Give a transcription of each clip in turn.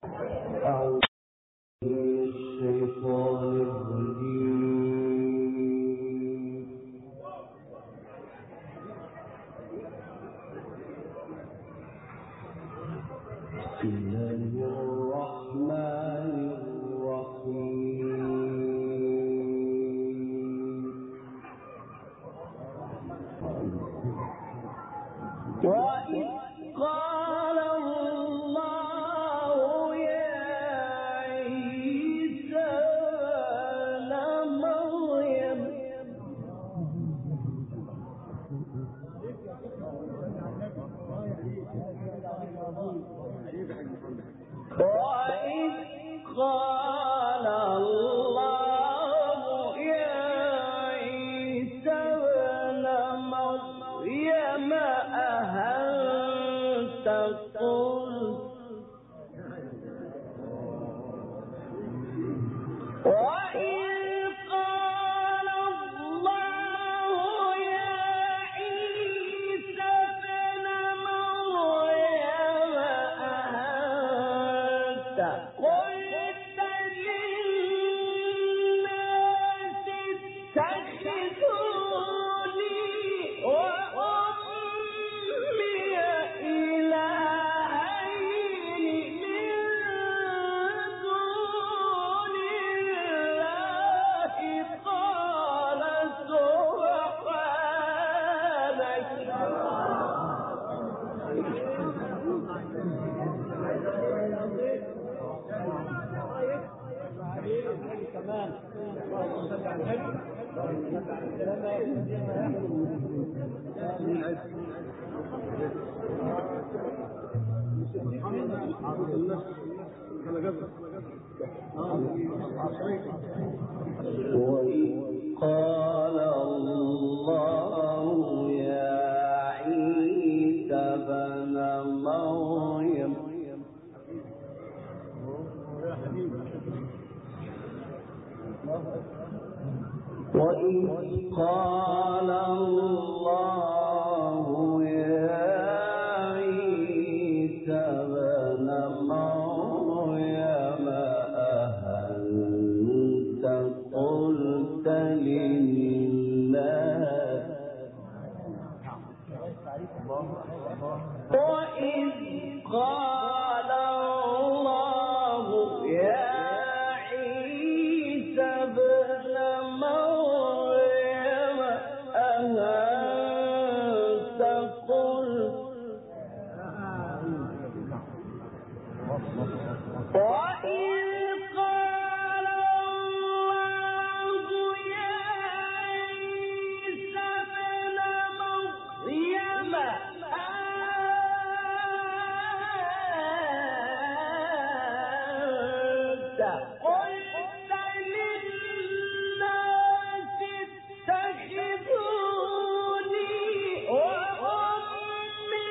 أعوذ من الشيطان الرجيم. بسم الله الرحمن الرحيم. وإذ قال الله يا عيسى ابن مريم وإذ قال الله يا عيسى ابن مريم أأنت قلت وإذ قال الله يا عيسى ابن مريم أأنت قلت للناس اتخذوني وأمي إلهين من دون الله قال وإذ قال الله يا عيسى ابن مريم وإذ قال الله يا عيسى ابن مريم أأنت قلت للناس وإذ قال الله يا عيسى ابن مريم أأنت قلت وإذ قال الله يا عيسى ابن مريم أأنت قلت للناس اتخذوني وأمي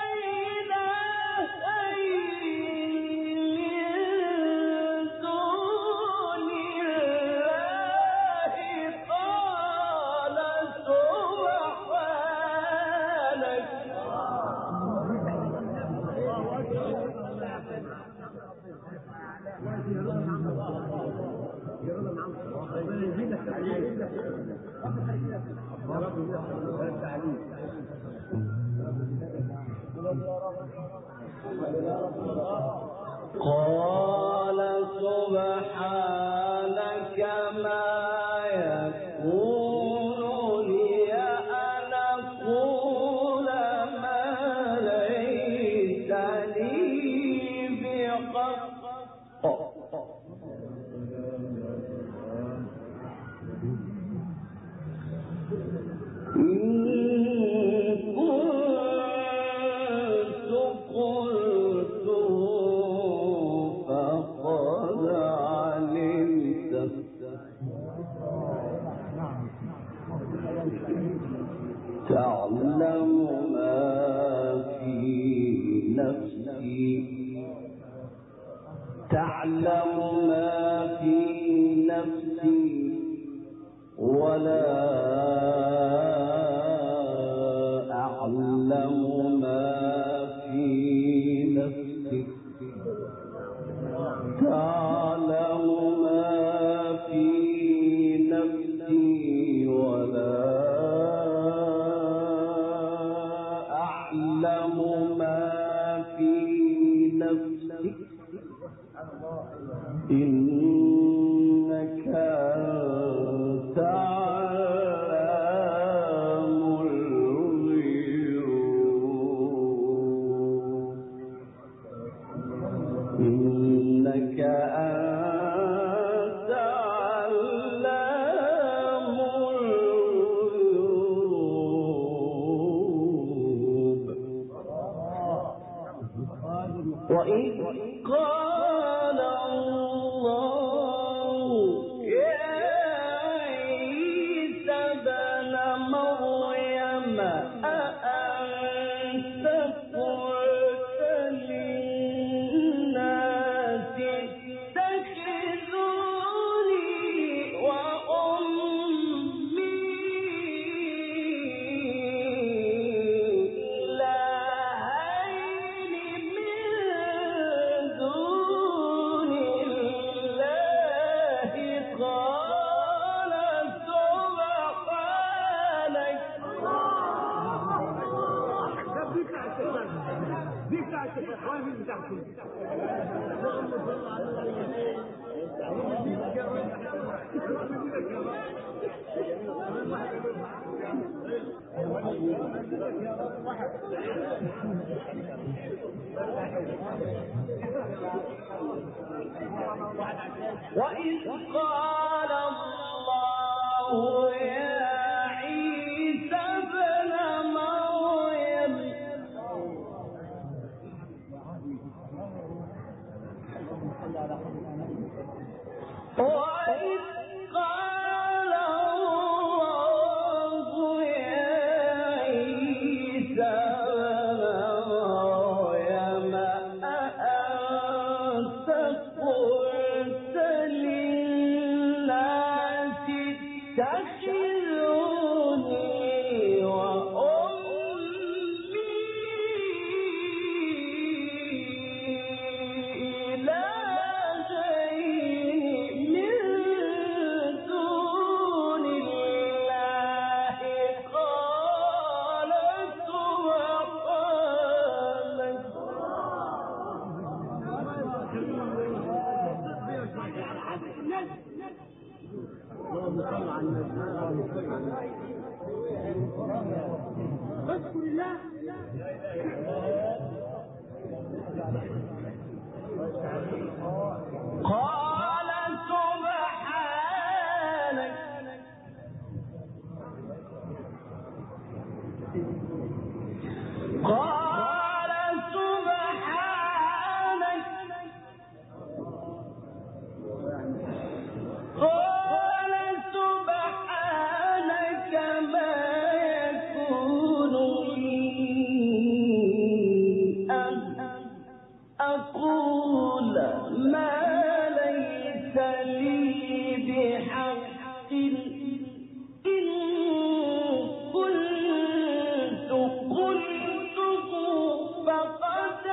إلهين من دون الله قال سبحانك ما يكون لي أن أقول ما ليس لي بحق تعلم ما في نفسي تعلم ما في نفسي ولا أعلم ما في نفسك إنك أنت علام الغيوب إنك أنت علام الغيوب وإذ قال الله يا عيسى ابن مريم أأنت قلت للناس اتخذوني وأمي إلهين من دون الله قال وإذ قال الله يا عيسى ابن مريم وإذ قال الله يا عيسى ابن مريم أأنت قلت للناس اتخذوني وأمي إلهين من دون الله قال اللهم صل على النبي. اذكر الله. قال سبحانك قال سبحانك قال سبحانك ما يكون لي أن أقول ما ليس لي بحق إن كنت قلته فقد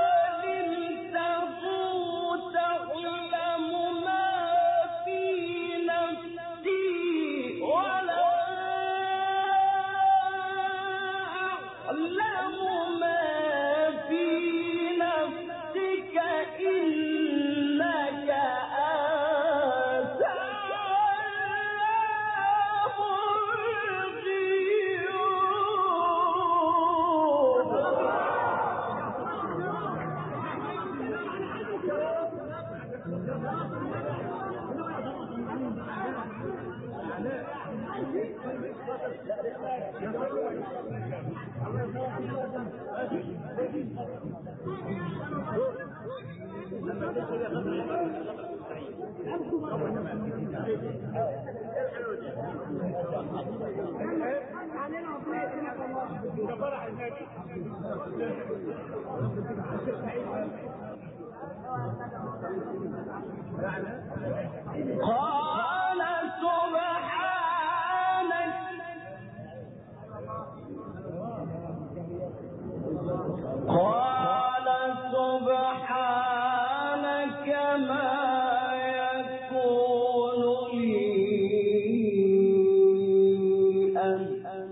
علمته تعلم ما في نفسي ولا أعلم ما في نفسك إنك أنت علام قال سبحانك قال سبحانك ما يكون لي أن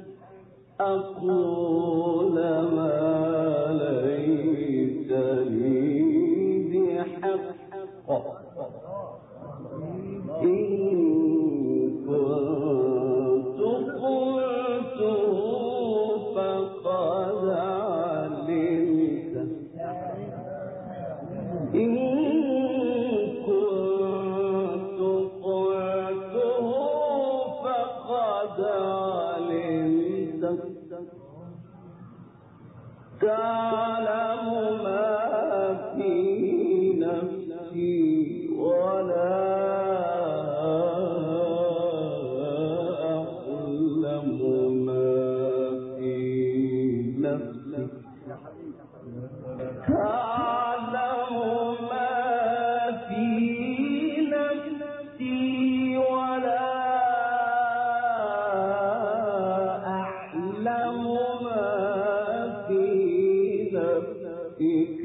أقول ما ليس لي بحق تعلم ما في نفسي ولا أعلم ما في نفسك تعلم ما في نفسي ولا أعلم ما في نفسك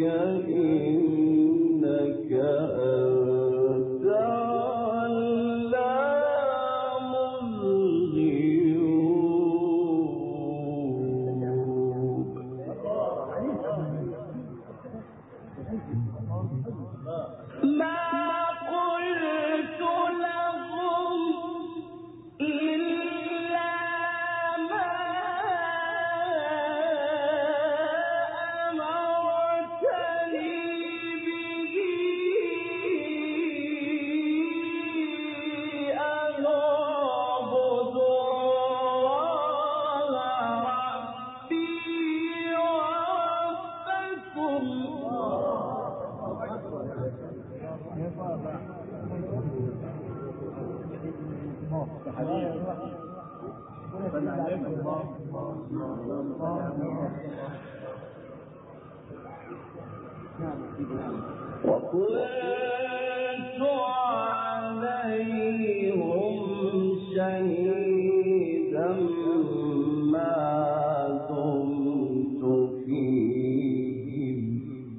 إنك أنت علام الغيوب. ما قلت لهم إلا ما أمرتني به أن أعبد الله ربي وربكم. وكنت عليهم شهيدا ما دمت فيهم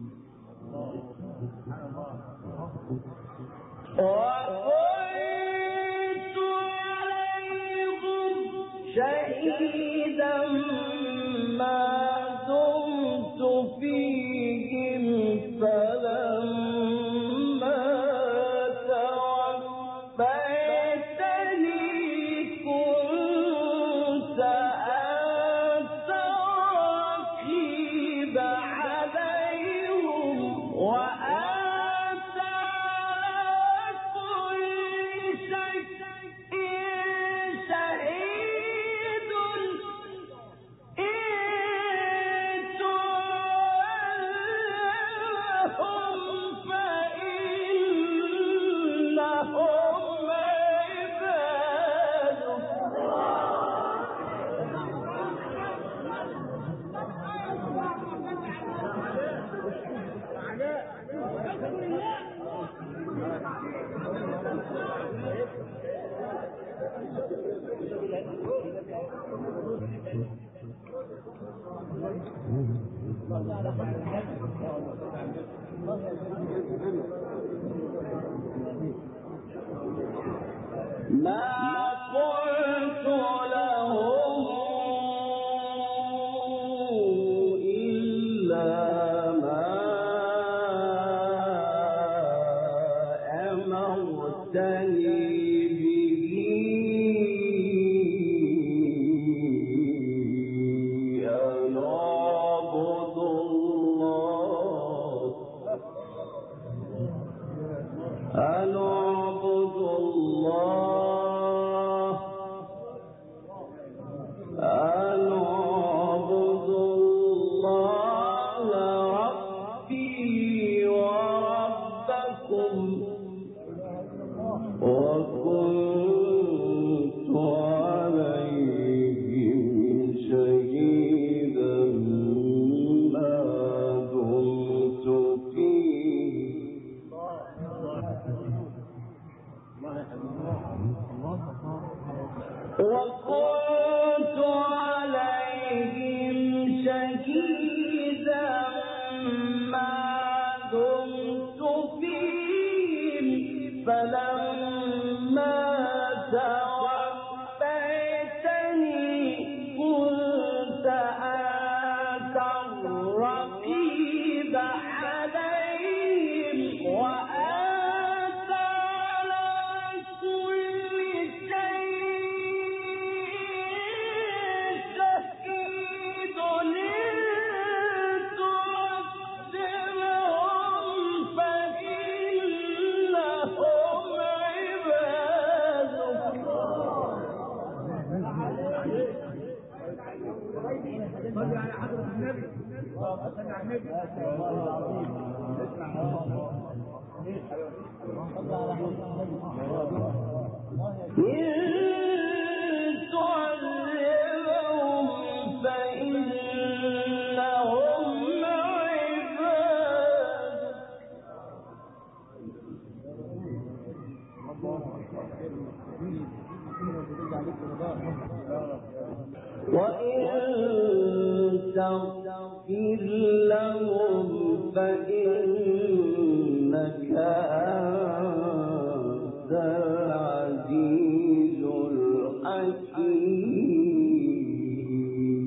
وكنت عليهم شهيدا ما دمت فيهم فلما توفيتني كنت أنت الرقيب عليهم وأنت على كل شيء شهيد. إن تولهم فإنهم ما قلت لهم إلا ما أمرتني به أن أعبد الله ربي وربكم. وكنت عليهم شهيدا ما دمت فيهم وكنت عليهم شهيدا ما دمت فيهم فلما توفيتني كنت أنت الرقيب عليهم وأنت على كل شيء شهيد. إن تعذبهم تغفر لهم فإنك أنت العزيز الحكيم.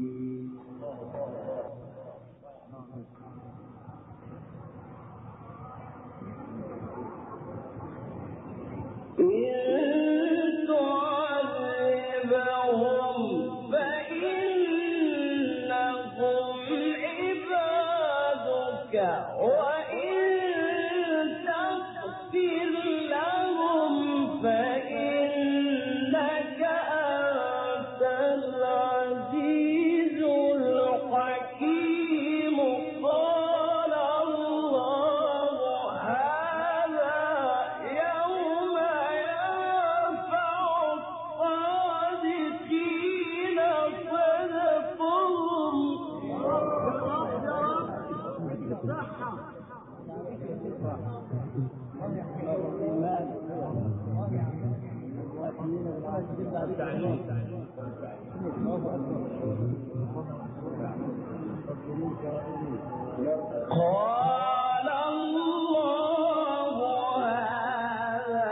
قال الله هذا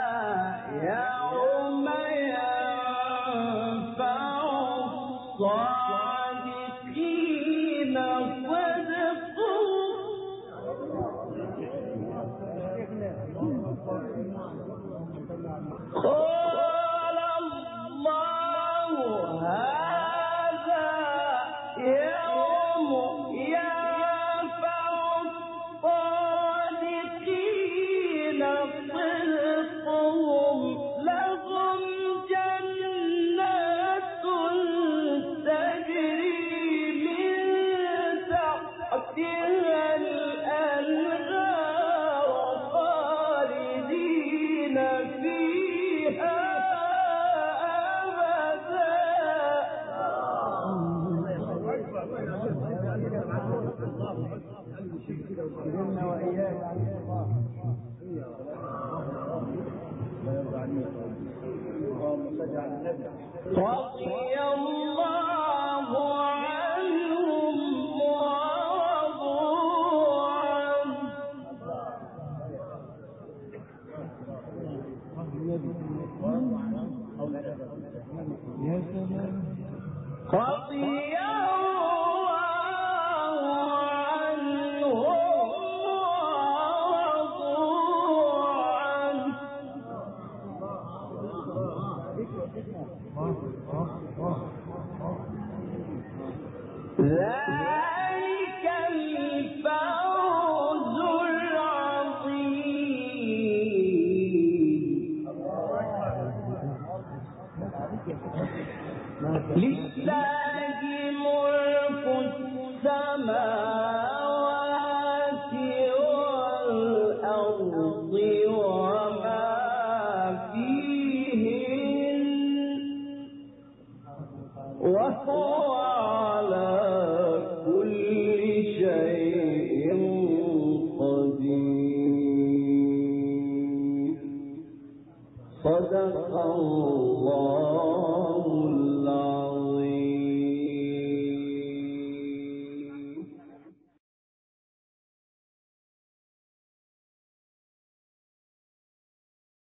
يوم ينفع الصادقين صدقهم. قال الله هذا يوم ينفع الصادقين صدقهم لهم جنات تجري من تحتها الأنهار خالدين فيها أبدا. رضي الله عنهم ورضوا عنه. رضي ذلك الفوز العظيم. لله ملك السماوات والأرض وما فيهن وهو على كل شيء قدير. صدق الله